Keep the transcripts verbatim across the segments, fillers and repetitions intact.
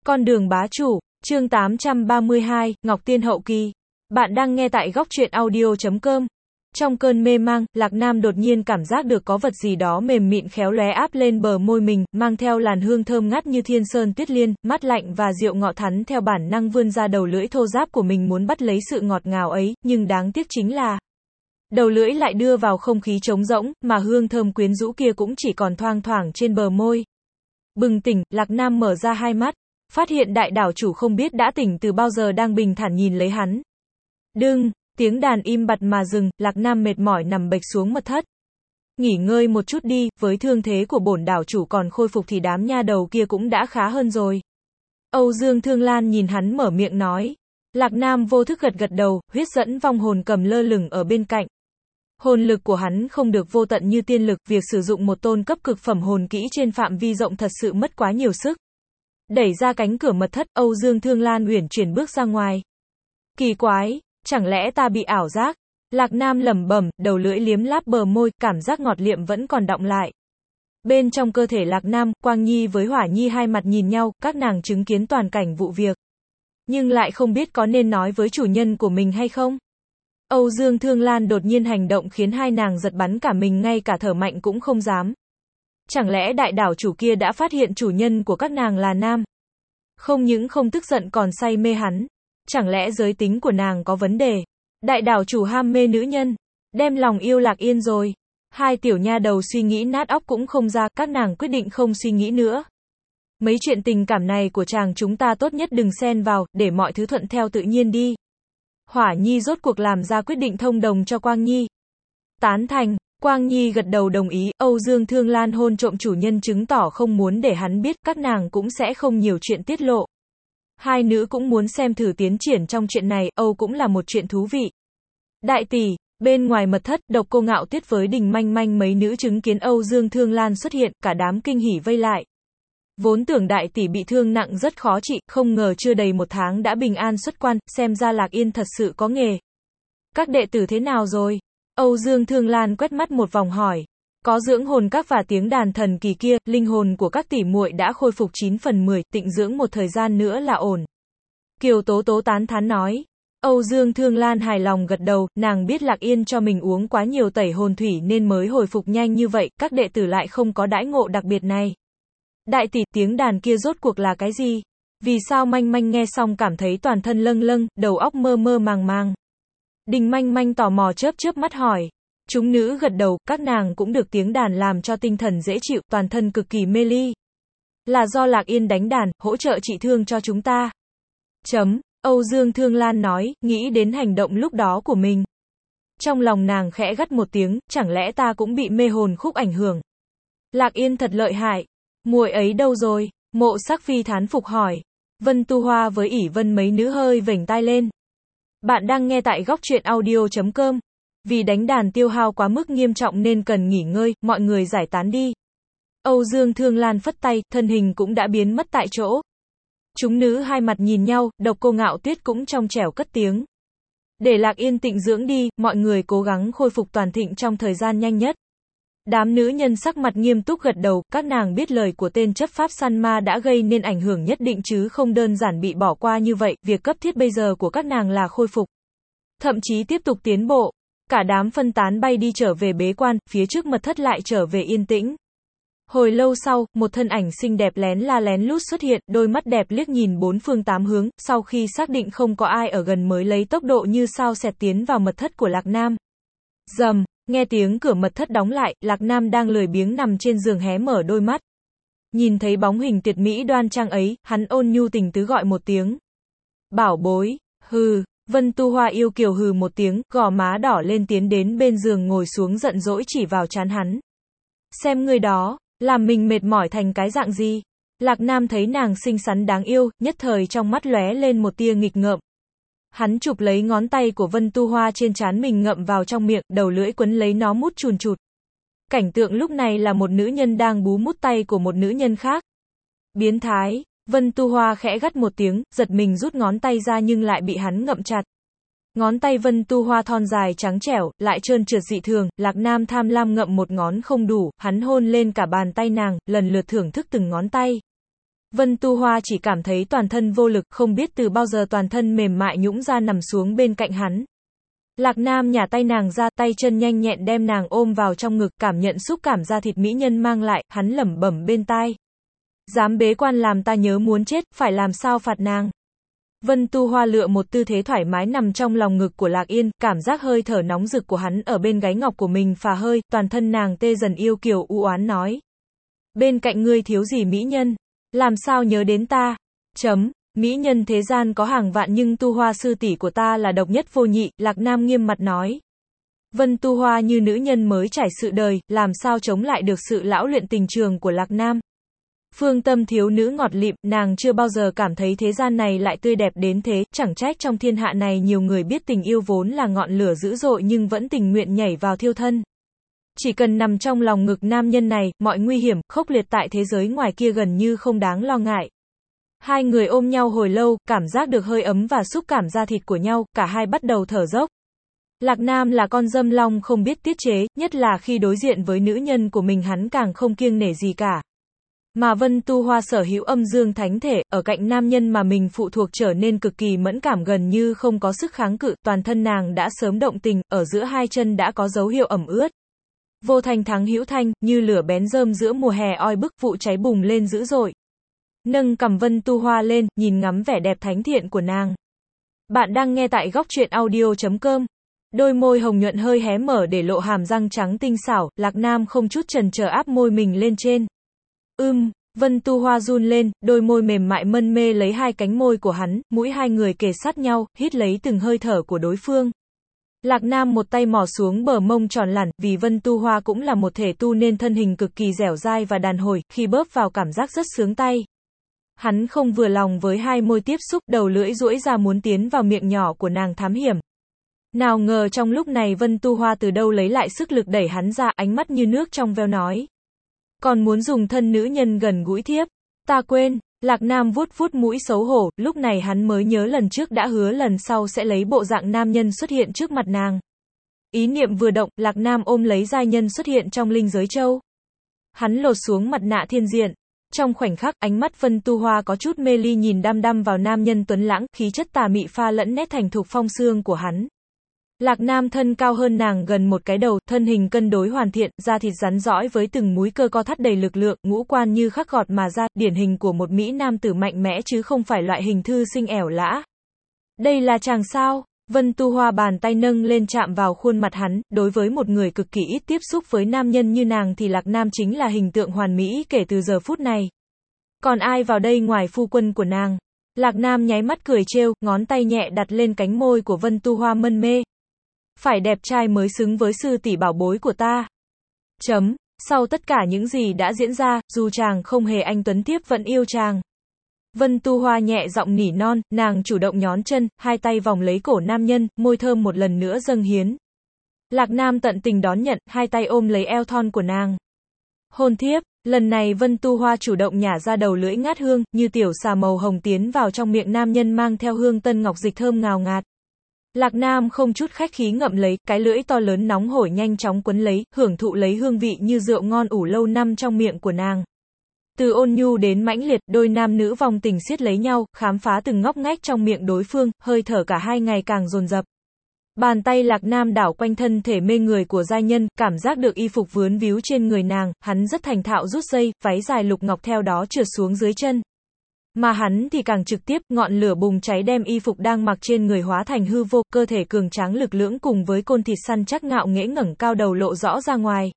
Con đường bá chủ, chương tám trăm ba mươi hai, Ngọc Tiên hậu kỳ. Bạn đang nghe tại góc truyện audio chấm com. Trong cơn mê mang, Lạc Nam đột nhiên cảm giác được có vật gì đó mềm mịn khéo léo áp lên bờ môi mình, mang theo làn hương thơm ngát như thiên sơn tuyết liên, mát lạnh và rượu ngọt thắn theo bản năng vươn ra đầu lưỡi thô ráp của mình muốn bắt lấy sự ngọt ngào ấy, nhưng đáng tiếc chính là đầu lưỡi lại đưa vào không khí trống rỗng, mà hương thơm quyến rũ kia cũng chỉ còn thoang thoảng trên bờ môi. Bừng tỉnh, Lạc Nam mở ra hai mắt, phát hiện đại đảo chủ không biết đã tỉnh từ bao giờ đang bình thản nhìn lấy hắn. Đừng, tiếng đàn im bặt mà dừng, Lạc Nam mệt mỏi nằm bệch xuống mật thất. Nghỉ ngơi một chút đi, với thương thế của bổn đảo chủ còn khôi phục thì đám nha đầu kia cũng đã khá hơn rồi. Âu Dương Thương Lan nhìn hắn mở miệng nói. Lạc Nam vô thức gật gật đầu, huyết dẫn vong hồn cầm lơ lửng ở bên cạnh. Hồn lực của hắn không được vô tận như tiên lực, việc sử dụng một tôn cấp cực phẩm hồn kỹ trên phạm vi rộng thật sự mất quá nhiều sức. Đẩy ra cánh cửa mật thất, Âu Dương Thương Lan uyển chuyển bước ra ngoài. Kỳ quái, chẳng lẽ ta bị ảo giác? Lạc Nam lẩm bẩm, đầu lưỡi liếm láp bờ môi, cảm giác ngọt liệm vẫn còn đọng lại. Bên trong cơ thể Lạc Nam, Quang Nhi với Hỏa Nhi hai mặt nhìn nhau, các nàng chứng kiến toàn cảnh vụ việc. Nhưng lại không biết có nên nói với chủ nhân của mình hay không. Âu Dương Thương Lan đột nhiên hành động khiến hai nàng giật bắn cả mình, ngay cả thở mạnh cũng không dám. Chẳng lẽ đại đảo chủ kia đã phát hiện chủ nhân của các nàng là nam? Không những không tức giận còn say mê hắn. Chẳng lẽ giới tính của nàng có vấn đề? Đại đảo chủ ham mê nữ nhân, đem lòng yêu Lạc Yên rồi. Hai tiểu nha đầu suy nghĩ nát óc cũng không ra, các nàng quyết định không suy nghĩ nữa. Mấy chuyện tình cảm này của chàng chúng ta tốt nhất đừng xen vào, để mọi thứ thuận theo tự nhiên đi. Hỏa Nhi rốt cuộc làm ra quyết định thông đồng cho Quang Nhi. Tán thành, Quang Nhi gật đầu đồng ý, Âu Dương Thương Lan hôn trộm chủ nhân chứng tỏ không muốn để hắn biết, các nàng cũng sẽ không nhiều chuyện tiết lộ. Hai nữ cũng muốn xem thử tiến triển trong chuyện này, Âu cũng là một chuyện thú vị. Đại tỷ, bên ngoài mật thất, Độc Cô Ngạo Tuyết với Đình Manh Manh mấy nữ chứng kiến Âu Dương Thương Lan xuất hiện, cả đám kinh hỉ vây lại. Vốn tưởng đại tỷ bị thương nặng rất khó trị, không ngờ chưa đầy một tháng đã bình an xuất quan, xem ra Lạc Yên thật sự có nghề. Các đệ tử thế nào rồi? Âu Dương Thương Lan quét mắt một vòng hỏi. Có dưỡng hồn các và tiếng đàn thần kỳ kia, linh hồn của các tỷ muội đã khôi phục chín phần mười, tịnh dưỡng một thời gian nữa là ổn. Kiều Tố Tố tán thán nói. Âu Dương Thương Lan hài lòng gật đầu, nàng biết Lạc Yên cho mình uống quá nhiều tẩy hồn thủy nên mới hồi phục nhanh như vậy, các đệ tử lại không có đãi ngộ đặc biệt này. Đại tỷ, tiếng đàn kia rốt cuộc là cái gì? Vì sao Manh Manh nghe xong cảm thấy toàn thân lâng lâng, đầu óc mơ mơ màng màng? Đình Manh Manh tò mò chớp chớp mắt hỏi. Chúng nữ gật đầu, các nàng cũng được tiếng đàn làm cho tinh thần dễ chịu, toàn thân cực kỳ mê ly. Là do Lạc Yên đánh đàn, hỗ trợ trị thương cho chúng ta. Chấm, Âu Dương Thương Lan nói, nghĩ đến hành động lúc đó của mình. Trong lòng nàng khẽ gắt một tiếng, chẳng lẽ ta cũng bị mê hồn khúc ảnh hưởng? Lạc Yên thật lợi hại. Muội ấy đâu rồi? Mộ Sắc Phi thán phục hỏi. Vân Tu Hoa với ỷ Vân mấy nữ hơi vểnh tai lên. Bạn đang nghe tại góc truyện audio chấm com. Vì đánh đàn tiêu hao quá mức nghiêm trọng nên cần nghỉ ngơi, mọi người giải tán đi. Âu Dương Thương Lan phất tay, thân hình cũng đã biến mất tại chỗ. Chúng nữ hai mặt nhìn nhau, Độc Cô Ngạo Tuyết cũng trong trẻo cất tiếng. Để Lạc Yên tịnh dưỡng đi, mọi người cố gắng khôi phục toàn thịnh trong thời gian nhanh nhất. Đám nữ nhân sắc mặt nghiêm túc gật đầu, các nàng biết lời của tên chấp pháp săn ma đã gây nên ảnh hưởng nhất định chứ không đơn giản bị bỏ qua như vậy, việc cấp thiết bây giờ của các nàng là khôi phục. Thậm chí tiếp tục tiến bộ. Cả đám phân tán bay đi trở về bế quan, phía trước mật thất lại trở về yên tĩnh. Hồi lâu sau, một thân ảnh xinh đẹp lén la lén lút xuất hiện, đôi mắt đẹp liếc nhìn bốn phương tám hướng, sau khi xác định không có ai ở gần mới lấy tốc độ như sao xẹt tiến vào mật thất của Lạc Nam. Rầm, nghe tiếng cửa mật thất đóng lại, Lạc Nam đang lười biếng nằm trên giường hé mở đôi mắt. Nhìn thấy bóng hình tuyệt mỹ đoan trang ấy, hắn ôn nhu tình tứ gọi một tiếng. Bảo bối, hừ. Vân Tu Hoa yêu kiều hừ một tiếng, gò má đỏ lên tiến đến bên giường ngồi xuống giận dỗi chỉ vào trán hắn. Xem người đó, làm mình mệt mỏi thành cái dạng gì? Lạc Nam thấy nàng xinh xắn đáng yêu, nhất thời trong mắt lóe lên một tia nghịch ngợm. Hắn chụp lấy ngón tay của Vân Tu Hoa trên trán mình ngậm vào trong miệng, đầu lưỡi quấn lấy nó mút chùn chụt. Cảnh tượng lúc này là một nữ nhân đang bú mút tay của một nữ nhân khác. Biến thái. Vân Tu Hoa khẽ gắt một tiếng, giật mình rút ngón tay ra nhưng lại bị hắn ngậm chặt. Ngón tay Vân Tu Hoa thon dài trắng trẻo, lại trơn trượt dị thường, Lạc Nam tham lam ngậm một ngón không đủ, hắn hôn lên cả bàn tay nàng, lần lượt thưởng thức từng ngón tay. Vân Tu Hoa chỉ cảm thấy toàn thân vô lực, không biết từ bao giờ toàn thân mềm mại nhũn ra nằm xuống bên cạnh hắn. Lạc Nam nhả tay nàng ra, tay chân nhanh nhẹn đem nàng ôm vào trong ngực, cảm nhận xúc cảm da thịt mỹ nhân mang lại, hắn lẩm bẩm bên tai. Dám bế quan làm ta nhớ muốn chết, phải làm sao phạt nàng. Vân Tu Hoa lựa một tư thế thoải mái nằm trong lòng ngực của Lạc Yên, cảm giác hơi thở nóng rực của hắn ở bên gáy ngọc của mình phà hơi, toàn thân nàng tê dần yêu kiều u oán nói. Bên cạnh ngươi thiếu gì mỹ nhân? Làm sao nhớ đến ta? Chấm, mỹ nhân thế gian có hàng vạn nhưng Tu Hoa sư tỷ của ta là độc nhất vô nhị, Lạc Nam nghiêm mặt nói. Vân Tu Hoa như nữ nhân mới trải sự đời, làm sao chống lại được sự lão luyện tình trường của Lạc Nam. Phương tâm thiếu nữ ngọt lịm, nàng chưa bao giờ cảm thấy thế gian này lại tươi đẹp đến thế, chẳng trách trong thiên hạ này nhiều người biết tình yêu vốn là ngọn lửa dữ dội nhưng vẫn tình nguyện nhảy vào thiêu thân. Chỉ cần nằm trong lòng ngực nam nhân này, mọi nguy hiểm, khốc liệt tại thế giới ngoài kia gần như không đáng lo ngại. Hai người ôm nhau hồi lâu, cảm giác được hơi ấm và xúc cảm da thịt của nhau, cả hai bắt đầu thở dốc. Lạc Nam là con dâm long không biết tiết chế, nhất là khi đối diện với nữ nhân của mình hắn càng không kiêng nể gì cả. Mà Vân Tu Hoa sở hữu âm dương thánh thể, ở cạnh nam nhân mà mình phụ thuộc trở nên cực kỳ mẫn cảm gần như không có sức kháng cự, toàn thân nàng đã sớm động tình, ở giữa hai chân đã có dấu hiệu ẩm ướt. Vô thanh thắng hữu thanh, như lửa bén rơm giữa mùa hè oi bức, vụ cháy bùng lên dữ dội. Nâng cằm Vân Tu Hoa lên, nhìn ngắm vẻ đẹp thánh thiện của nàng. Bạn đang nghe tại góc truyện audio chấm com. Đôi môi hồng nhuận hơi hé mở để lộ hàm răng trắng tinh xảo, Lạc Nam không chút chần chờ áp môi mình lên trên. Ưm, Vân Tu Hoa run lên, đôi môi mềm mại mân mê lấy hai cánh môi của hắn, mũi hai người kề sát nhau, hít lấy từng hơi thở của đối phương. Lạc Nam một tay mò xuống bờ mông tròn lẳn, vì Vân Tu Hoa cũng là một thể tu nên thân hình cực kỳ dẻo dai và đàn hồi, khi bóp vào cảm giác rất sướng tay. Hắn không vừa lòng với hai môi tiếp xúc, đầu lưỡi duỗi ra muốn tiến vào miệng nhỏ của nàng thám hiểm. Nào ngờ trong lúc này Vân Tu Hoa từ đâu lấy lại sức lực đẩy hắn ra, ánh mắt như nước trong veo nói. Còn muốn dùng thân nữ nhân gần gũi thiếp. Ta quên. Lạc Nam vuốt vuốt mũi xấu hổ, lúc này hắn mới nhớ lần trước đã hứa lần sau sẽ lấy bộ dạng nam nhân xuất hiện trước mặt nàng. Ý niệm vừa động, Lạc Nam ôm lấy giai nhân xuất hiện trong linh giới châu. Hắn lột xuống mặt nạ thiên diện. Trong khoảnh khắc, ánh mắt Vân Tu Hoa có chút mê ly nhìn đăm đăm vào nam nhân tuấn lãng, khí chất tà mị pha lẫn nét thành thục phong xương của hắn. Lạc Nam thân cao hơn nàng gần một cái đầu, thân hình cân đối hoàn thiện, da thịt rắn rõi với từng múi cơ co thắt đầy lực lượng, ngũ quan như khắc gọt mà ra, điển hình của một mỹ nam tử mạnh mẽ chứ không phải loại hình thư sinh ẻo lã. Đây là chàng sao? Vân Tu Hoa bàn tay nâng lên chạm vào khuôn mặt hắn, đối với một người cực kỳ ít tiếp xúc với nam nhân như nàng thì Lạc Nam chính là hình tượng hoàn mỹ kể từ giờ phút này. Còn ai vào đây ngoài phu quân của nàng? Lạc Nam nháy mắt cười trêu, ngón tay nhẹ đặt lên cánh môi của Vân Tu Hoa mân mê. Phải đẹp trai mới xứng với sư tỷ bảo bối của ta. Chấm, sau tất cả những gì đã diễn ra, dù chàng không hề anh tuấn thiếp vẫn yêu chàng. Vân Tu Hoa nhẹ giọng nỉ non, nàng chủ động nhón chân, hai tay vòng lấy cổ nam nhân, môi thơm một lần nữa dâng hiến. Lạc Nam tận tình đón nhận, hai tay ôm lấy eo thon của nàng. Hôn thiếp, lần này Vân Tu Hoa chủ động nhả ra đầu lưỡi ngát hương, như tiểu xà màu hồng tiến vào trong miệng nam nhân mang theo hương tân ngọc dịch thơm ngào ngạt. Lạc Nam không chút khách khí ngậm lấy, cái lưỡi to lớn nóng hổi nhanh chóng quấn lấy, hưởng thụ lấy hương vị như rượu ngon ủ lâu năm trong miệng của nàng. Từ ôn nhu đến mãnh liệt, đôi nam nữ vòng tình siết lấy nhau, khám phá từng ngóc ngách trong miệng đối phương, hơi thở cả hai ngày càng dồn dập. Bàn tay Lạc Nam đảo quanh thân thể mê người của giai nhân, cảm giác được y phục vướn víu trên người nàng, hắn rất thành thạo rút dây, váy dài lục ngọc theo đó trượt xuống dưới chân. Mà hắn thì càng trực tiếp, ngọn lửa bùng cháy đem y phục đang mặc trên người hóa thành hư vô, cơ thể cường tráng lực lưỡng cùng với côn thịt săn chắc ngạo nghễ ngẩng cao đầu lộ rõ ra ngoài.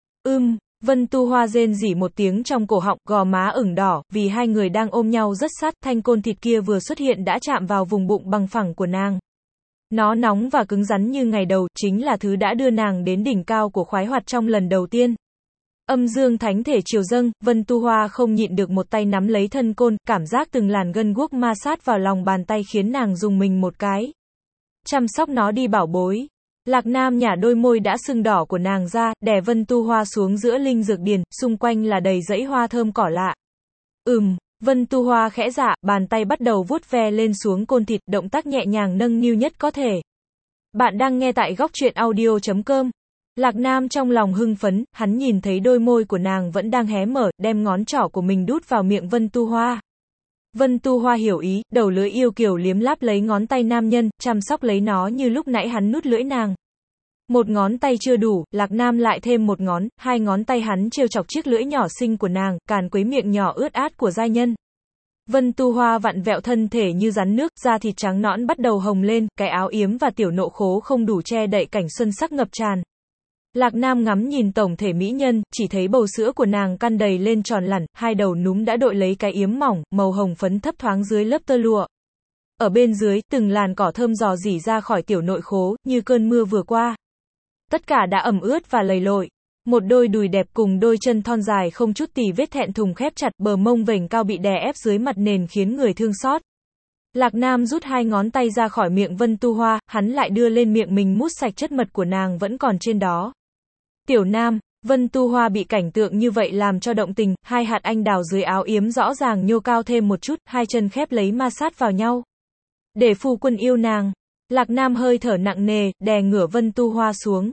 Ưm, Vân Tu Hoa rên rỉ một tiếng trong cổ họng, gò má ửng đỏ, vì hai người đang ôm nhau rất sát, thanh côn thịt kia vừa xuất hiện đã chạm vào vùng bụng bằng phẳng của nàng. Nó nóng và cứng rắn như ngày đầu, chính là thứ đã đưa nàng đến đỉnh cao của khoái hoạt trong lần đầu tiên. Âm dương thánh thể triều dâng, Vân Tu Hoa không nhịn được một tay nắm lấy thân côn, cảm giác từng làn gân guốc ma sát vào lòng bàn tay khiến nàng dùng mình một cái. Chăm sóc nó đi bảo bối. Lạc Nam nhả đôi môi đã sưng đỏ của nàng ra, đè Vân Tu Hoa xuống giữa linh dược điền, xung quanh là đầy dãy hoa thơm cỏ lạ. Ừm, Vân Tu Hoa khẽ dạ, bàn tay bắt đầu vuốt ve lên xuống côn thịt, động tác nhẹ nhàng nâng niu nhất có thể. Bạn đang nghe tại góc truyện audio chấm com. Lạc Nam trong lòng hưng phấn, hắn nhìn thấy đôi môi của nàng vẫn đang hé mở, đem ngón trỏ của mình đút vào miệng Vân Tu Hoa. Vân Tu Hoa hiểu ý, đầu lưỡi yêu kiều liếm láp lấy ngón tay nam nhân, chăm sóc lấy nó như lúc nãy hắn nuốt lưỡi nàng. Một ngón tay chưa đủ, Lạc Nam lại thêm một ngón, hai ngón tay hắn trêu chọc chiếc lưỡi nhỏ xinh của nàng, càn quấy miệng nhỏ ướt át của giai nhân. Vân Tu Hoa vặn vẹo thân thể như rắn nước, da thịt trắng nõn bắt đầu hồng lên, cái áo yếm và tiểu nộ khố không đủ che đậy cảnh xuân sắc ngập tràn. Lạc Nam ngắm nhìn tổng thể mỹ nhân, chỉ thấy bầu sữa của nàng căn đầy lên tròn lẳn, hai đầu núm đã đội lấy cái yếm mỏng, màu hồng phấn thấp thoáng dưới lớp tơ lụa. Ở bên dưới, từng làn cỏ thơm rò rỉ ra khỏi tiểu nội khố, như cơn mưa vừa qua. Tất cả đã ẩm ướt và lầy lội. Một đôi đùi đẹp cùng đôi chân thon dài không chút tì vết thẹn thùng khép chặt, bờ mông vểnh cao bị đè ép dưới mặt nền khiến người thương xót. Lạc Nam rút hai ngón tay ra khỏi miệng Vân Tu Hoa, hắn lại đưa lên miệng mình mút sạch chất mật của nàng vẫn còn trên đó. Tiểu Nam, Vân Tu Hoa bị cảnh tượng như vậy làm cho động tình, hai hạt anh đào dưới áo yếm rõ ràng nhô cao thêm một chút, hai chân khép lấy ma sát vào nhau. Để phu quân yêu nàng. Lạc Nam hơi thở nặng nề, đè ngửa Vân Tu Hoa xuống.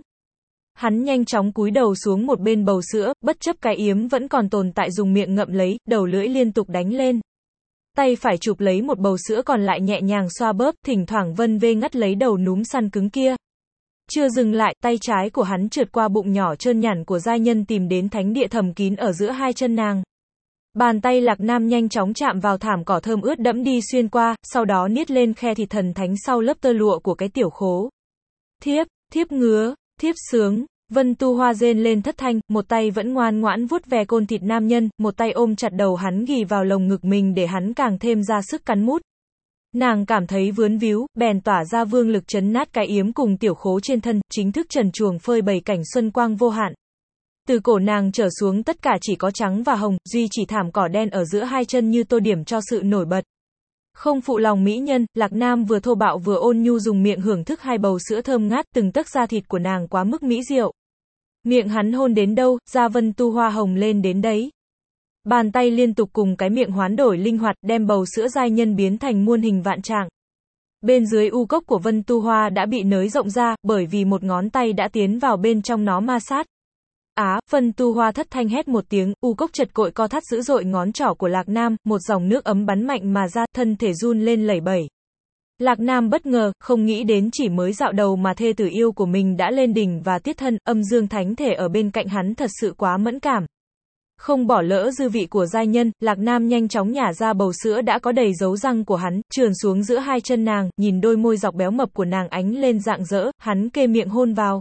Hắn nhanh chóng cúi đầu xuống một bên bầu sữa, bất chấp cái yếm vẫn còn tồn tại dùng miệng ngậm lấy, đầu lưỡi liên tục đánh lên. Tay phải chụp lấy một bầu sữa còn lại nhẹ nhàng xoa bóp, thỉnh thoảng vân vê ngắt lấy đầu núm săn cứng kia. Chưa dừng lại, tay trái của hắn trượt qua bụng nhỏ trơn nhẵn của giai nhân tìm đến thánh địa thầm kín ở giữa hai chân nàng. Bàn tay Lạc Nam nhanh chóng chạm vào thảm cỏ thơm ướt đẫm đi xuyên qua, sau đó niết lên khe thịt thần thánh sau lớp tơ lụa của cái tiểu khố. Thiếp, thiếp ngứa, thiếp sướng. Vân Tu Hoa rên lên thất thanh, một tay vẫn ngoan ngoãn vuốt ve côn thịt nam nhân, một tay ôm chặt đầu hắn ghì vào lồng ngực mình để hắn càng thêm ra sức cắn mút. Nàng cảm thấy vướn víu, bèn tỏa ra vương lực chấn nát cái yếm cùng tiểu khố trên thân, chính thức trần truồng phơi bày cảnh xuân quang vô hạn. Từ cổ nàng trở xuống tất cả chỉ có trắng và hồng, duy chỉ thảm cỏ đen ở giữa hai chân như tô điểm cho sự nổi bật. Không phụ lòng mỹ nhân, Lạc Nam vừa thô bạo vừa ôn nhu dùng miệng hưởng thức hai bầu sữa thơm ngát, từng tấc da thịt của nàng quá mức mỹ diệu. Miệng hắn hôn đến đâu, da Vân Tu Hoa hồng lên đến đấy. Bàn tay liên tục cùng cái miệng hoán đổi linh hoạt, đem bầu sữa giai nhân biến thành muôn hình vạn trạng. Bên dưới u cốc của Vân Tu Hoa đã bị nới rộng ra, bởi vì một ngón tay đã tiến vào bên trong nó ma sát. Á, Vân Tu Hoa thất thanh hét một tiếng, u cốc chật cội co thắt dữ dội ngón trỏ của Lạc Nam, một dòng nước ấm bắn mạnh mà ra, thân thể run lên lẩy bẩy. Lạc Nam bất ngờ, không nghĩ đến chỉ mới dạo đầu mà thê tử yêu của mình đã lên đỉnh và tiết thân, âm dương thánh thể ở bên cạnh hắn thật sự quá mẫn cảm. Không bỏ lỡ dư vị của giai nhân, Lạc Nam nhanh chóng nhả ra bầu sữa đã có đầy dấu răng của hắn, trườn xuống giữa hai chân nàng, nhìn đôi môi dọc béo mập của nàng ánh lên rạng rỡ, hắn kê miệng hôn vào.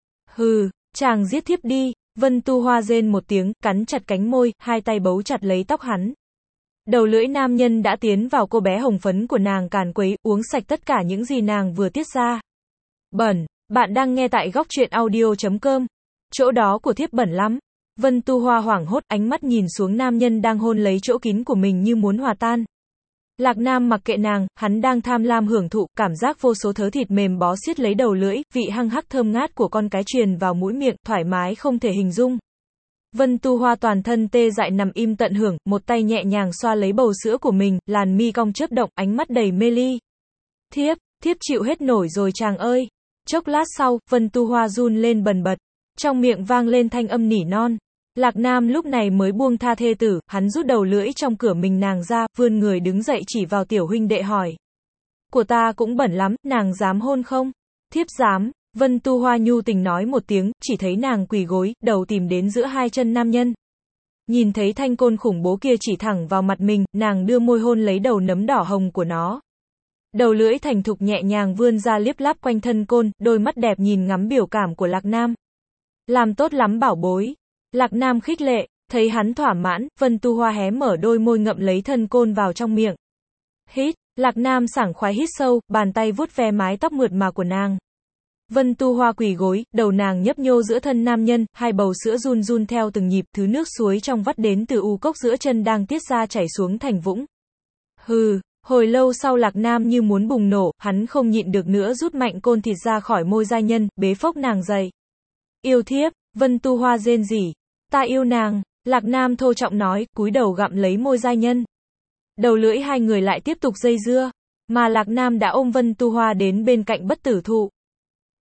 Hừ, chàng giết thiếp đi. Vân Tu Hoa rên một tiếng, cắn chặt cánh môi, hai tay bấu chặt lấy tóc hắn. Đầu lưỡi nam nhân đã tiến vào cô bé hồng phấn của nàng càn quấy, uống sạch tất cả những gì nàng vừa tiết ra. Bẩn, bạn đang nghe tại góc truyện audio chấm com. Chỗ đó của thiếp bẩn lắm. Vân Tu Hoa hoảng hốt, ánh mắt nhìn xuống nam nhân đang hôn lấy chỗ kín của mình như muốn hòa tan. Lạc Nam mặc kệ nàng, hắn đang tham lam hưởng thụ, cảm giác vô số thớ thịt mềm bó xiết lấy đầu lưỡi, vị hăng hắc thơm ngát của con cái truyền vào mũi miệng, thoải mái không thể hình dung. Vân Tu Hoa toàn thân tê dại nằm im tận hưởng, một tay nhẹ nhàng xoa lấy bầu sữa của mình, làn mi cong chớp động, ánh mắt đầy mê ly. Thiếp, thiếp chịu hết nổi rồi chàng ơi. Chốc lát sau, Vân Tu Hoa run lên bần bật, trong miệng vang lên thanh âm nỉ non. Lạc Nam lúc này mới buông tha thê tử, hắn rút đầu lưỡi trong cửa mình nàng ra, vươn người đứng dậy chỉ vào tiểu huynh đệ hỏi. Của ta cũng bẩn lắm, nàng dám hôn không? Thiếp dám. Vân Tu Hoa nhu tình nói một tiếng, chỉ thấy nàng quỳ gối, đầu tìm đến giữa hai chân nam nhân. Nhìn thấy thanh côn khủng bố kia chỉ thẳng vào mặt mình, nàng đưa môi hôn lấy đầu nấm đỏ hồng của nó. Đầu lưỡi thành thục nhẹ nhàng vươn ra liếp láp quanh thân côn, đôi mắt đẹp nhìn ngắm biểu cảm của Lạc Nam. Làm tốt lắm bảo bối. Lạc Nam khích lệ, thấy hắn thỏa mãn, Vân Tu Hoa hé mở đôi môi ngậm lấy thân côn vào trong miệng. Hít, Lạc Nam sảng khoái hít sâu, bàn tay vuốt ve mái tóc mượt mà của nàng. Vân Tu Hoa quỳ gối, đầu nàng nhấp nhô giữa thân nam nhân, hai bầu sữa run run theo từng nhịp, thứ nước suối trong vắt đến từ u cốc giữa chân đang tiết ra chảy xuống thành vũng. Hừ, hồi lâu sau Lạc Nam như muốn bùng nổ, hắn không nhịn được nữa rút mạnh côn thịt ra khỏi môi giai nhân, bế phốc nàng dậy. Yêu thiếp, Vân Tu Hoa rên rỉ. Ta yêu nàng, Lạc Nam thô trọng nói, cúi đầu gặm lấy môi giai nhân. Đầu lưỡi hai người lại tiếp tục dây dưa, mà Lạc Nam đã ôm Vân Tu Hoa đến bên cạnh bất tử thụ.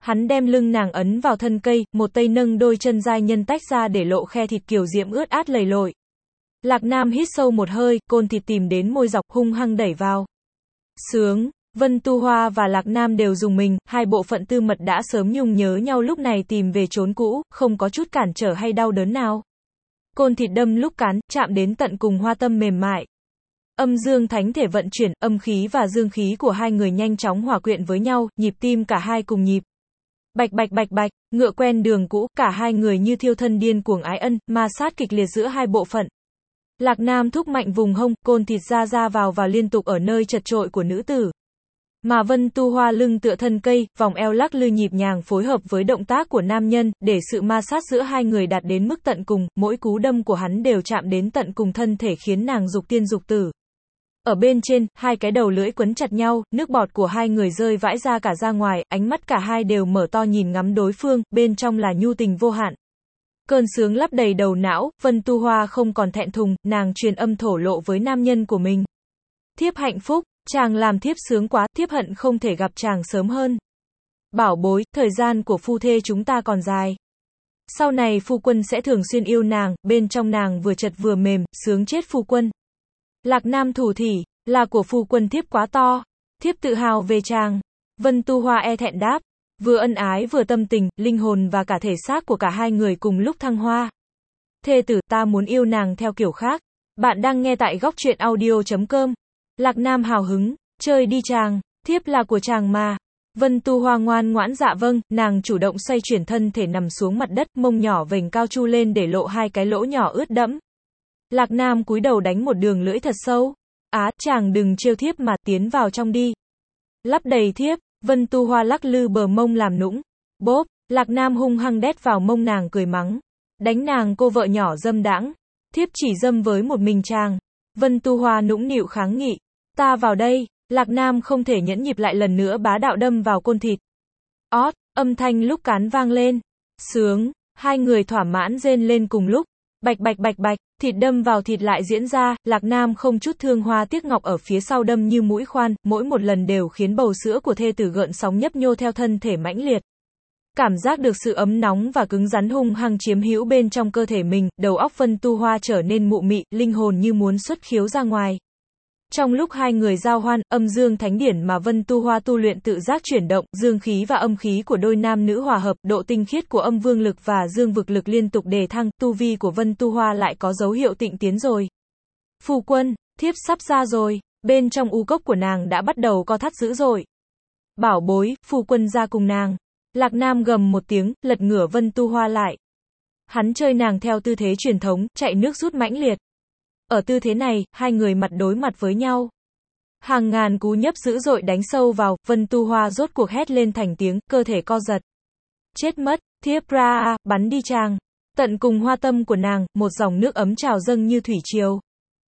Hắn đem lưng nàng ấn vào thân cây, một tay nâng đôi chân giai nhân tách ra để lộ khe thịt kiều diễm ướt át lầy lội. Lạc Nam hít sâu một hơi, côn thịt tìm đến môi dọc, hung hăng đẩy vào. Sướng, Vân Tu Hoa và Lạc Nam đều dùng mình, hai bộ phận tư mật đã sớm nhung nhớ nhau lúc này tìm về chốn cũ, không có chút cản trở hay đau đớn nào. Côn thịt đâm lúc cán, chạm đến tận cùng hoa tâm mềm mại. Âm dương thánh thể vận chuyển, âm khí và dương khí của hai người nhanh chóng hòa quyện với nhau, nhịp tim cả hai cùng nhịp. Bạch bạch bạch bạch, ngựa quen đường cũ, cả hai người như thiêu thân điên cuồng ái ân, ma sát kịch liệt giữa hai bộ phận. Lạc Nam thúc mạnh vùng hông, côn thịt ra ra vào vào liên tục ở nơi chật trội của nữ tử. Mà Vân Tu Hoa lưng tựa thân cây, vòng eo lắc lư nhịp nhàng phối hợp với động tác của nam nhân, để sự ma sát giữa hai người đạt đến mức tận cùng, mỗi cú đâm của hắn đều chạm đến tận cùng thân thể khiến nàng dục tiên dục tử. Ở bên trên, hai cái đầu lưỡi quấn chặt nhau, nước bọt của hai người rơi vãi ra cả ra ngoài, ánh mắt cả hai đều mở to nhìn ngắm đối phương, bên trong là nhu tình vô hạn. Cơn sướng lấp đầy đầu não, Vân Tu Hoa không còn thẹn thùng, nàng truyền âm thổ lộ với nam nhân của mình. Thiếp hạnh phúc, chàng làm thiếp sướng quá, thiếp hận không thể gặp chàng sớm hơn. Bảo bối, thời gian của phu thê chúng ta còn dài. Sau này phu quân sẽ thường xuyên yêu nàng, bên trong nàng vừa chật vừa mềm, sướng chết phu quân. Lạc Nam thủ thỉ, là của phu quân thiếp quá to, thiếp tự hào về chàng. Vân Tu Hoa e thẹn đáp, vừa ân ái vừa tâm tình, linh hồn và cả thể xác của cả hai người cùng lúc thăng hoa. Thê tử, ta muốn yêu nàng theo kiểu khác. Bạn đang nghe tại góc truyện audio chấm com. Lạc Nam hào hứng, chơi đi chàng, thiếp là của chàng mà. Vân Tu Hoa ngoan ngoãn dạ vâng, nàng chủ động xoay chuyển thân thể nằm xuống mặt đất, mông nhỏ vểnh cao chu lên để lộ hai cái lỗ nhỏ ướt đẫm. Lạc Nam cúi đầu đánh một đường lưỡi thật sâu. Á, chàng đừng trêu thiếp mà, tiến vào trong đi. Lắp đầy thiếp, Vân Tu Hoa lắc lư bờ mông làm nũng. Bốp, Lạc Nam hung hăng đét vào mông nàng cười mắng. Đánh nàng cô vợ nhỏ dâm đãng. Thiếp chỉ dâm với một mình chàng. Vân Tu Hoa nũng nịu kháng nghị. Ta vào đây, Lạc Nam không thể nhẫn nhịp lại lần nữa bá đạo đâm vào côn thịt. Ót, âm thanh lúc cán vang lên. Sướng, hai người thỏa mãn rên lên cùng lúc. Bạch bạch bạch bạch, thịt đâm vào thịt lại diễn ra, Lạc Nam không chút thương hoa tiếc ngọc ở phía sau đâm như mũi khoan, mỗi một lần đều khiến bầu sữa của thê tử gợn sóng nhấp nhô theo thân thể mãnh liệt. Cảm giác được sự ấm nóng và cứng rắn hung hăng chiếm hữu bên trong cơ thể mình, đầu óc Vân Tu Hoa trở nên mụ mị, linh hồn như muốn xuất khiếu ra ngoài. Trong lúc hai người giao hoan, âm dương thánh điển mà Vân Tu Hoa tu luyện tự giác chuyển động, dương khí và âm khí của đôi nam nữ hòa hợp, độ tinh khiết của âm vương lực và dương vực lực liên tục đề thăng, tu vi của Vân Tu Hoa lại có dấu hiệu tịnh tiến rồi. Phu quân, thiếp sắp ra rồi, bên trong u cốc của nàng đã bắt đầu co thắt dữ dội. Bảo bối, phu quân ra cùng nàng. Lạc Nam gầm một tiếng, lật ngửa Vân Tu Hoa lại. Hắn chơi nàng theo tư thế truyền thống, chạy nước rút mãnh liệt. Ở tư thế này, hai người mặt đối mặt với nhau. Hàng ngàn cú nhấp dữ dội đánh sâu vào, Vân Tu Hoa rốt cuộc hét lên thành tiếng, cơ thể co giật. Chết mất, thiếp ra, bắn đi chàng. Tận cùng hoa tâm của nàng, một dòng nước ấm trào dâng như thủy triều.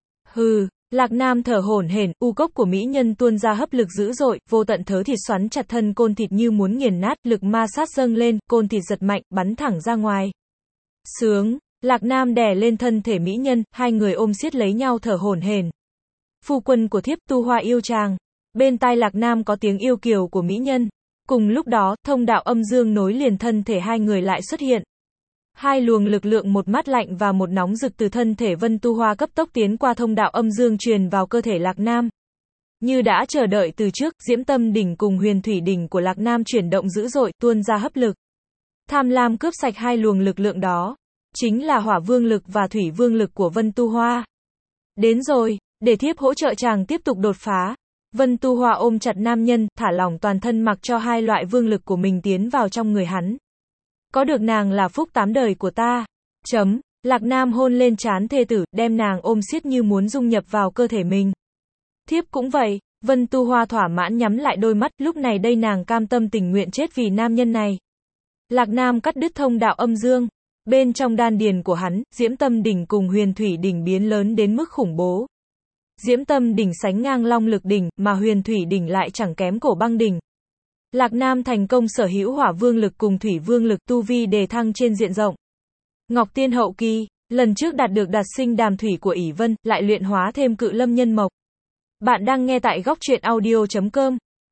Hừ, Lạc Nam thở hổn hển, u cốc của mỹ nhân tuôn ra hấp lực dữ dội, vô tận thớ thịt xoắn chặt thân côn thịt như muốn nghiền nát, lực ma sát dâng lên, côn thịt giật mạnh, bắn thẳng ra ngoài. Sướng. Lạc Nam đè lên thân thể mỹ nhân, hai người ôm siết lấy nhau thở hổn hển. Phu quân của thiếp Tu Hoa yêu chàng. Bên tai Lạc Nam có tiếng yêu kiều của mỹ nhân. Cùng lúc đó, thông đạo âm dương nối liền thân thể hai người lại xuất hiện. Hai luồng lực lượng một mát lạnh và một nóng rực từ thân thể Vân Tu Hoa cấp tốc tiến qua thông đạo âm dương truyền vào cơ thể Lạc Nam. Như đã chờ đợi từ trước, Diễm Tâm đỉnh cùng Huyền Thủy đỉnh của Lạc Nam chuyển động dữ dội, tuôn ra hấp lực. Tham lam cướp sạch hai luồng lực lượng đó. Chính là hỏa vương lực và thủy vương lực của Vân Tu Hoa. Đến rồi, để thiếp hỗ trợ chàng tiếp tục đột phá. Vân Tu Hoa ôm chặt nam nhân, thả lỏng toàn thân mặc cho hai loại vương lực của mình tiến vào trong người hắn. Có được nàng là phúc tám đời của ta. Chấm, Lạc Nam hôn lên trán thê tử, đem nàng ôm siết như muốn dung nhập vào cơ thể mình. Thiếp cũng vậy, Vân Tu Hoa thỏa mãn nhắm lại đôi mắt, lúc này đây nàng cam tâm tình nguyện chết vì nam nhân này. Lạc Nam cắt đứt thông đạo âm dương. Bên trong đan điền của hắn, Diễm Tâm đỉnh cùng Huyền Thủy đỉnh biến lớn đến mức khủng bố. Diễm Tâm đỉnh sánh ngang Long Lực đỉnh, mà Huyền Thủy đỉnh lại chẳng kém Cổ Băng đỉnh. Lạc Nam thành công sở hữu hỏa vương lực cùng thủy vương lực, tu vi đề thăng trên diện rộng. Ngọc Tiên hậu kỳ, lần trước đạt được đạt sinh đàm thủy của ỷ Vân, lại luyện hóa thêm Cự Lâm Nhân Mộc. Bạn đang nghe tại góc truyện audio chấm com.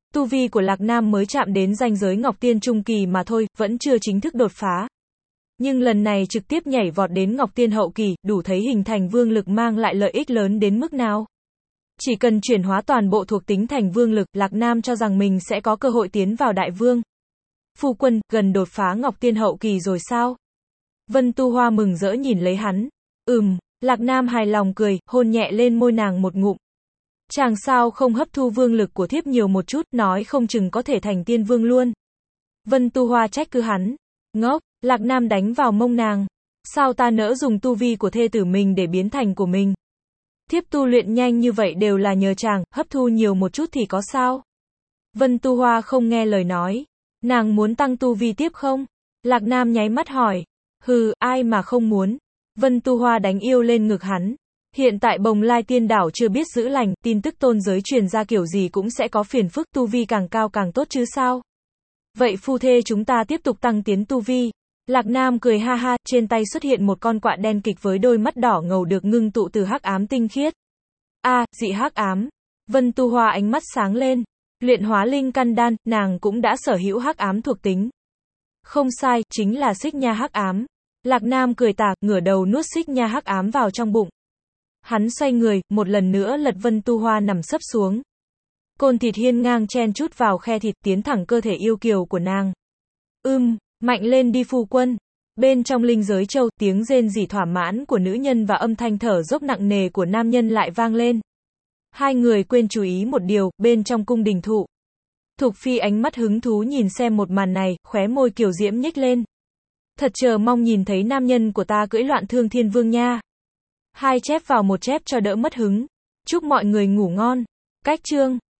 Tu vi của Lạc Nam mới chạm đến ranh giới Ngọc Tiên Trung Kỳ mà thôi, vẫn chưa chính thức đột phá. Nhưng lần này trực tiếp nhảy vọt đến Ngọc Tiên Hậu Kỳ, đủ thấy hình thành vương lực mang lại lợi ích lớn đến mức nào. Chỉ cần chuyển hóa toàn bộ thuộc tính thành vương lực, Lạc Nam cho rằng mình sẽ có cơ hội tiến vào đại vương. Phu quân, gần đột phá Ngọc Tiên Hậu Kỳ rồi sao? Vân Tu Hoa mừng rỡ nhìn lấy hắn. Ừm, Lạc Nam hài lòng cười, hôn nhẹ lên môi nàng một ngụm. Chàng sao không hấp thu vương lực của thiếp nhiều một chút, nói không chừng có thể thành tiên vương luôn. Vân Tu Hoa trách cứ hắn. Ngốc, Lạc Nam đánh vào mông nàng. Sao ta nỡ dùng tu vi của thê tử mình để biến thành của mình? Thiếp tu luyện nhanh như vậy đều là nhờ chàng, hấp thu nhiều một chút thì có sao? Vân Tu Hoa không nghe lời nói. Nàng muốn tăng tu vi tiếp không? Lạc Nam nháy mắt hỏi. Hừ, ai mà không muốn. Vân Tu Hoa đánh yêu lên ngực hắn. Hiện tại Bồng Lai Tiên Đảo chưa biết giữ lành, tin tức tôn giới truyền ra kiểu gì cũng sẽ có phiền phức, tu vi càng cao càng tốt chứ sao? Vậy phu thê chúng ta tiếp tục tăng tiến tu vi. Lạc Nam cười ha ha, trên tay xuất hiện một con quạ đen kịch với đôi mắt đỏ ngầu được ngưng tụ từ hắc ám tinh khiết. A, à, dị hắc ám. Vân Tu Hoa ánh mắt sáng lên. Luyện hóa linh căn đan, nàng cũng đã sở hữu hắc ám thuộc tính. Không sai, chính là xích nha hắc ám. Lạc Nam cười tà, ngửa đầu nuốt xích nha hắc ám vào trong bụng. Hắn xoay người, một lần nữa lật Vân Tu Hoa nằm sấp xuống. Côn thịt hiên ngang chen chút vào khe thịt, tiến thẳng cơ thể yêu kiều của nàng. Ưm, mạnh lên đi phu quân. Bên trong linh giới châu, tiếng rên rỉ thỏa mãn của nữ nhân và âm thanh thở dốc nặng nề của nam nhân lại vang lên. Hai người quên chú ý một điều, bên trong cung đình thụ. Thục Phi ánh mắt hứng thú nhìn xem một màn này, khóe môi kiều diễm nhếch lên. Thật chờ mong nhìn thấy nam nhân của ta cưỡi Loạn Thương Thiên Vương nha. Hai chép vào một chép cho đỡ mất hứng. Chúc mọi người ngủ ngon. Cách chương